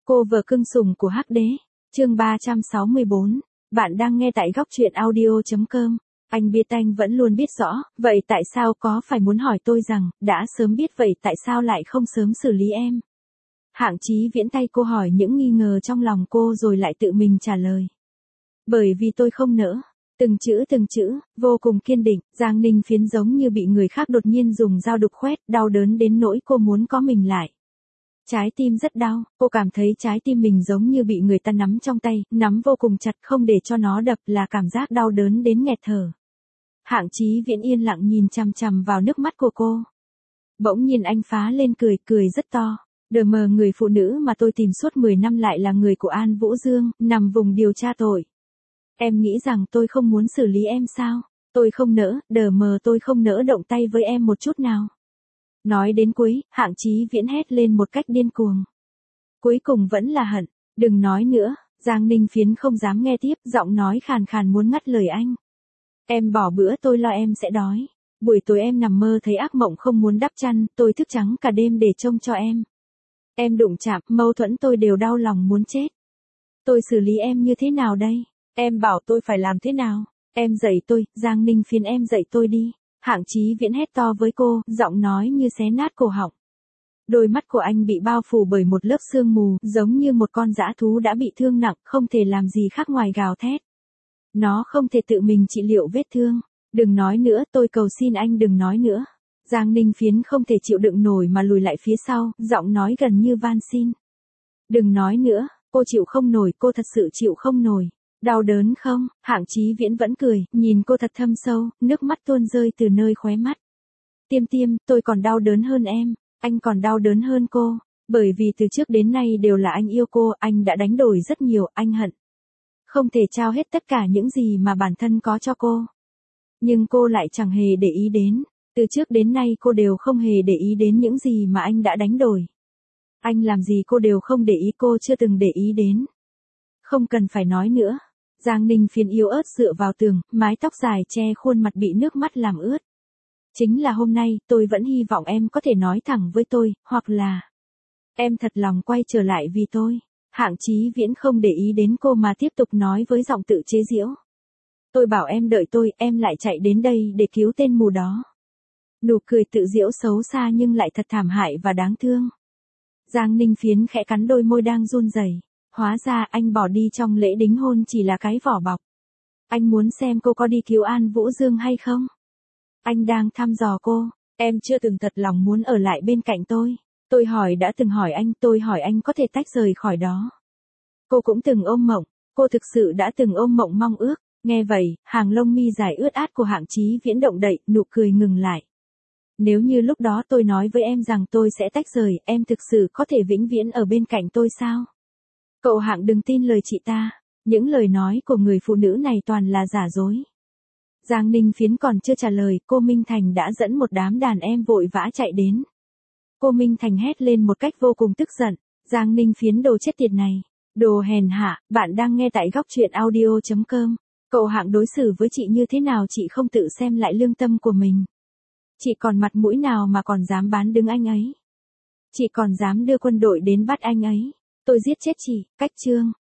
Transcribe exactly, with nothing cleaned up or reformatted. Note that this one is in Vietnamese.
Cô vợ cưng sủng của Hắc Đế, chương ba trăm sáu mươi bốn. Bạn đang nghe tại góc truyện audio.com. Anh biết anh vẫn luôn biết rõ, vậy tại sao có phải muốn hỏi tôi rằng, đã sớm biết vậy tại sao lại không sớm xử lý em? Hạng Chí Viễn tay cô hỏi những nghi ngờ trong lòng cô rồi lại tự mình trả lời. Bởi vì tôi không nỡ. Từng chữ từng chữ, vô cùng kiên định, Giang Ninh Phiến giống như bị người khác đột nhiên dùng dao đục khoét, đau đớn đến nỗi cô muốn có mình lại. Trái tim rất đau, cô cảm thấy trái tim mình giống như bị người ta nắm trong tay, nắm vô cùng chặt không để cho nó đập là cảm giác đau đớn đến nghẹt thở. Hạng Chí Viễn yên lặng nhìn chằm chằm vào nước mắt của cô. Bỗng nhiên anh phá lên cười, cười rất to. Đờ mờ người phụ nữ mà tôi tìm suốt mười năm lại là người của An Vũ Dương, nằm vùng điều tra tội. Em nghĩ rằng tôi không muốn xử lý em sao? Tôi không nỡ, đờ mờ tôi không nỡ động tay với em một chút nào. Nói đến cuối, Hạng Chí Viễn hét lên một cách điên cuồng. Cuối cùng vẫn là hận, đừng nói nữa, Giang Ninh Phiến không dám nghe tiếp, giọng nói khàn khàn muốn ngắt lời anh. Em bỏ bữa tôi lo em sẽ đói. Buổi tối em nằm mơ thấy ác mộng không muốn đắp chăn, tôi thức trắng cả đêm để trông cho em. Em đụng chạm, mâu thuẫn tôi đều đau lòng muốn chết. Tôi xử lý em như thế nào đây? Em bảo tôi phải làm thế nào? Em dạy tôi, Giang Ninh Phiến em dạy tôi đi. Hạng Chí Viễn hét to với cô, giọng nói như xé nát cổ họng. Đôi mắt của anh bị bao phủ bởi một lớp sương mù, giống như một con dã thú đã bị thương nặng, không thể làm gì khác ngoài gào thét. Nó không thể tự mình trị liệu vết thương. Đừng nói nữa, tôi cầu xin anh đừng nói nữa. Giang Ninh Phiến không thể chịu đựng nổi mà lùi lại phía sau, giọng nói gần như van xin. Đừng nói nữa, cô chịu không nổi, cô thật sự chịu không nổi. Đau đớn không? Hạng Chí Viễn vẫn cười, nhìn cô thật thâm sâu, nước mắt tuôn rơi từ nơi khóe mắt. Tiêm tiêm, tôi còn đau đớn hơn em, anh còn đau đớn hơn cô, bởi vì từ trước đến nay đều là anh yêu cô, anh đã đánh đổi rất nhiều, anh hận. Không thể trao hết tất cả những gì mà bản thân có cho cô. Nhưng cô lại chẳng hề để ý đến, từ trước đến nay cô đều không hề để ý đến những gì mà anh đã đánh đổi. Anh làm gì cô đều không để ý, cô chưa từng để ý đến. Không cần phải nói nữa. Giang Ninh Phiến yếu ớt dựa vào tường, mái tóc dài che khuôn mặt bị nước mắt làm ướt. Chính là hôm nay, tôi vẫn hy vọng em có thể nói thẳng với tôi, hoặc là em thật lòng quay trở lại vì tôi. Hạng Chí Viễn không để ý đến cô mà tiếp tục nói với giọng tự chế giễu. Tôi bảo em đợi tôi, em lại chạy đến đây để cứu tên mù đó. Nụ cười tự giễu xấu xa nhưng lại thật thảm hại và đáng thương. Giang Ninh Phiến khẽ cắn đôi môi đang run rẩy. Hóa ra anh bỏ đi trong lễ đính hôn chỉ là cái vỏ bọc. Anh muốn xem cô có đi cứu An Vũ Dương hay không? Anh đang thăm dò cô. Em chưa từng thật lòng muốn ở lại bên cạnh tôi. Tôi hỏi đã từng hỏi anh, tôi hỏi anh có thể tách rời khỏi đó. Cô cũng từng ôm mộng. Cô thực sự đã từng ôm mộng mong ước. Nghe vậy, hàng lông mi dài ướt át của Hạng Chí Viễn động đậy, nụ cười ngừng lại. Nếu như lúc đó tôi nói với em rằng tôi sẽ tách rời, em thực sự có thể vĩnh viễn ở bên cạnh tôi sao? Cậu Hạng đừng tin lời chị ta, những lời nói của người phụ nữ này toàn là giả dối. Giang Ninh Phiến còn chưa trả lời, cô Minh Thành đã dẫn một đám đàn em vội vã chạy đến. Cô Minh Thành hét lên một cách vô cùng tức giận, Giang Ninh Phiến đồ chết tiệt này, đồ hèn hạ, bạn đang nghe tại góc truyện audio.com. Cậu Hạng đối xử với chị như thế nào chị không tự xem lại lương tâm của mình. Chị còn mặt mũi nào mà còn dám bán đứng anh ấy. Chị còn dám đưa quân đội đến bắt anh ấy. Tôi giết chết chị, cách chương.